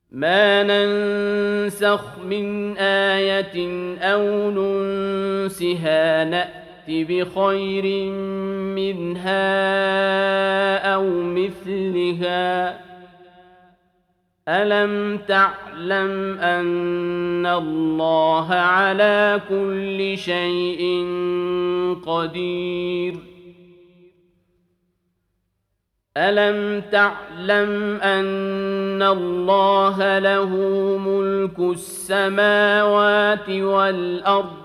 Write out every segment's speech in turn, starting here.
ما ننسخ من آية أو ننسها نأت بخير منها أو مثلها ألم تعلم أن الله على كل شيء قدير ألم تعلم أن الله له ملك السماوات والأرض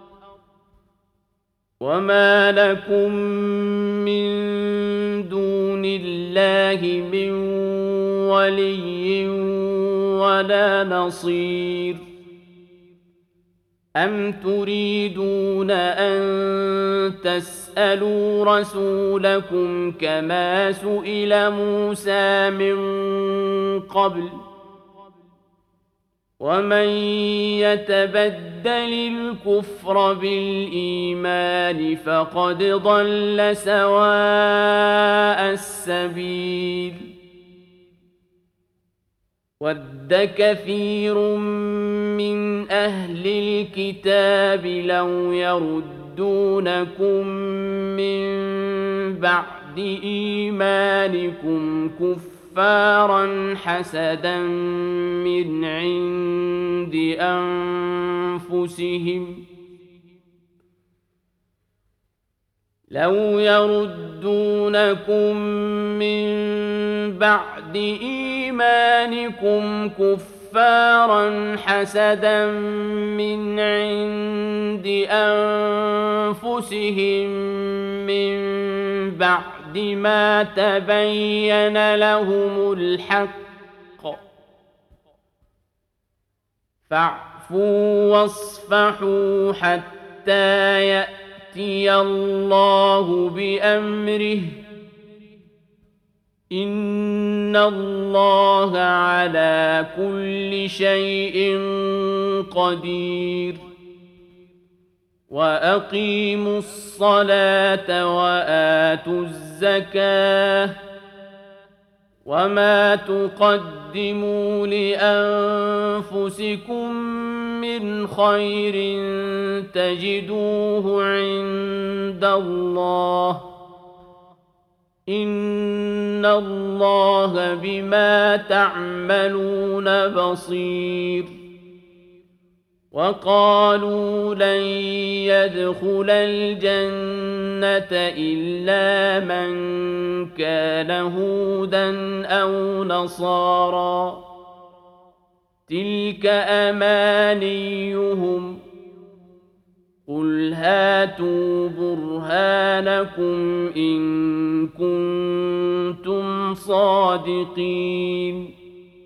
وما لكم من دون الله من ولي ولا نصير أم تريدون أن تسألوا رسولكم كما سئل موسى من قبل ومن يتبدل الكفر بالإيمان فقد ضل سواء السبيل ود كثير من أهل الكتاب لو يردونكم من بعد إيمانكم كفارا حسدا من عند أنفسهم كفارا حسدا من عند أنفسهم من بعد ما تبين لهم الحق فاعفوا واصفحوا حتى يأتي الله بأمره إن الله على كل شيء قدير وأقيموا الصلاة وآتوا الزكاة وما تقدموا لأنفسكم من خير تجدوه عند الله إن الله بما تعملون بصير وقالوا لن يدخل الجنة إلا من كان هودا أو نصارى تلك أمانيهم قل هاتوا برهانكم إن كنتم صادقين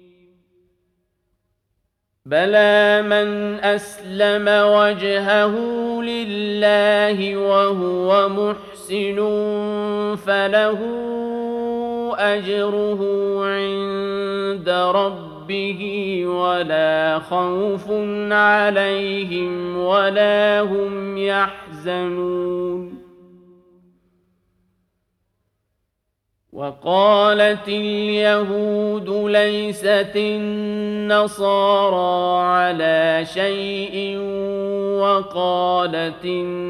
بلى من أسلم وجهه لله وهو محسن فله أجره عند ربه ولا خوف عليهم ولا هم يحزنون وقالت اليهود ليست النصارى على شيء وقالت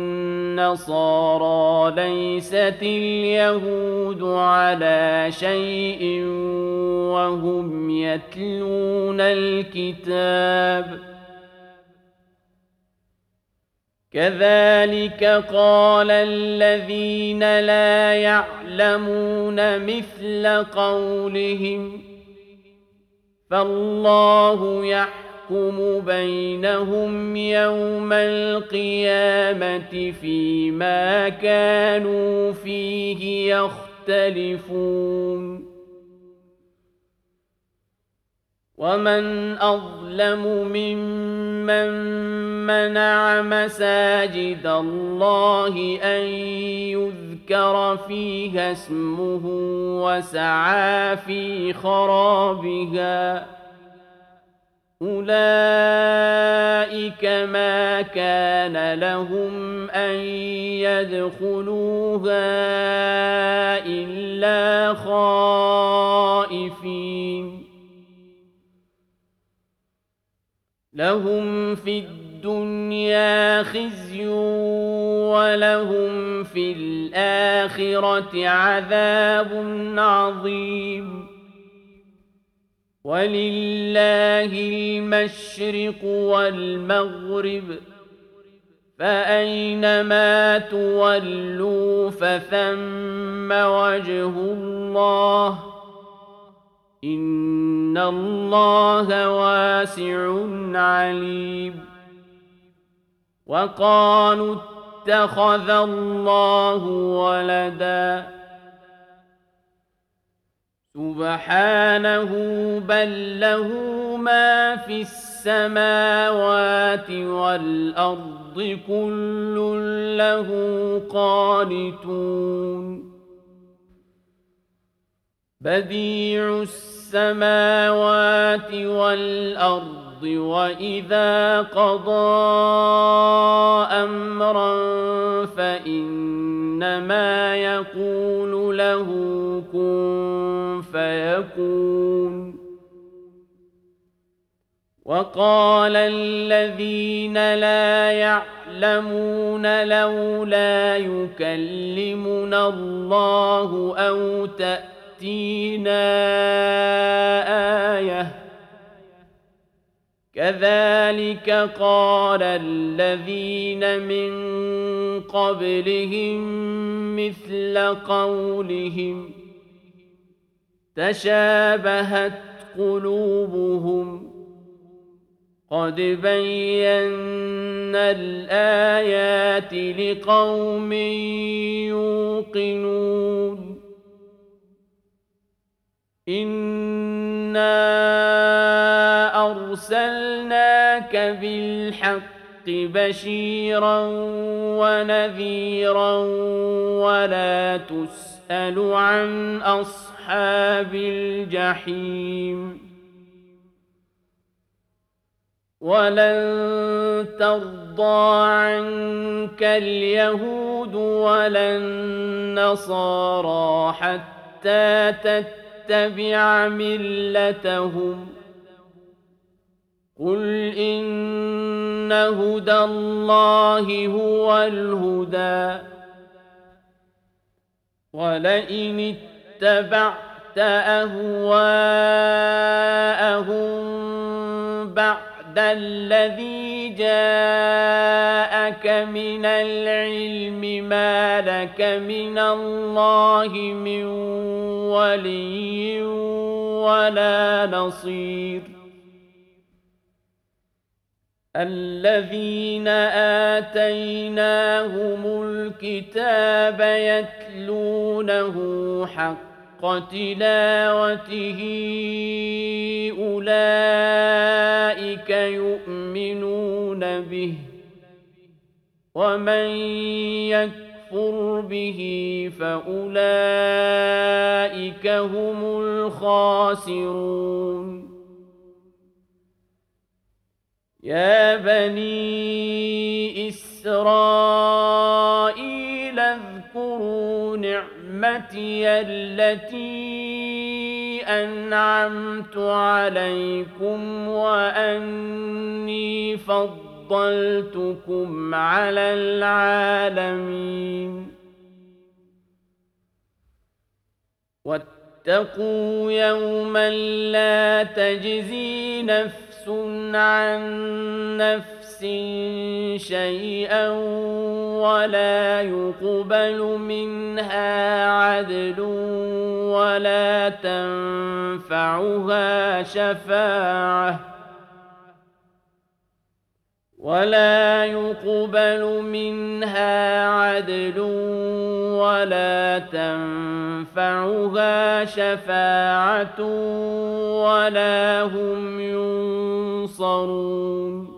النصارى ليست اليهود على شيء وهم يتلون الكتاب كذلك قال الذين لا يعلمون مثل قولهم فالله يحكم بينهم يوم القيامة فيما كانوا فيه يختلفون ومن أظلم ممن منع مساجد الله أن يذكر فيها اسمه وسعى في خرابها أولئك ما كان لهم أن يدخلوها إلا خائفين لهم في الدنيا خزي ولهم في الآخرة عذاب عظيم ولله المشرق والمغرب فأينما تولوا فثم وجه الله إن الله واسع عليم وقالوا اتخذ الله ولدا سبحانه بل له ما في السماوات والأرض كل له قانتون بديع السماوات والأرض وإذا قضى أمرا فإنما يقول له كن فيكون وقال الذين لا يعلمون لولا يكلمنا الله أو تأتينا آية كذلك قال الذين من قبلهم مثل قولهم تشابهت قلوبهم قد بينا الآيات لقوم يوقنون إنا أرسلناك بالحق بشيرا ونذيرا ولا تسأل عن أصحاب الجحيم ولن ترضى عنك اليهود ولا النصارى حتى تتبع ملتهم قل إن هدى الله هو الهدى ولئن اتبعت أهواءهم بعد الذي جاءك من العلم ما لك من الله من ولي ولا نصير الذين آتيناهم الكتاب يتلونه حق تلاوته أولئك يؤمنون به ومن يكفر به فأولئك هم الخاسرون يا بني إسرائيل اذكروا نعمتي التي أنعمت عليكم وأني فضلتكم على العالمين واتقوا يوما لا تجزي نفس عن نفس شيئا ولا يقبل منها عدل ولا يقبل منها عدل ولا تنفعها شفاعة ولا هم ينصرون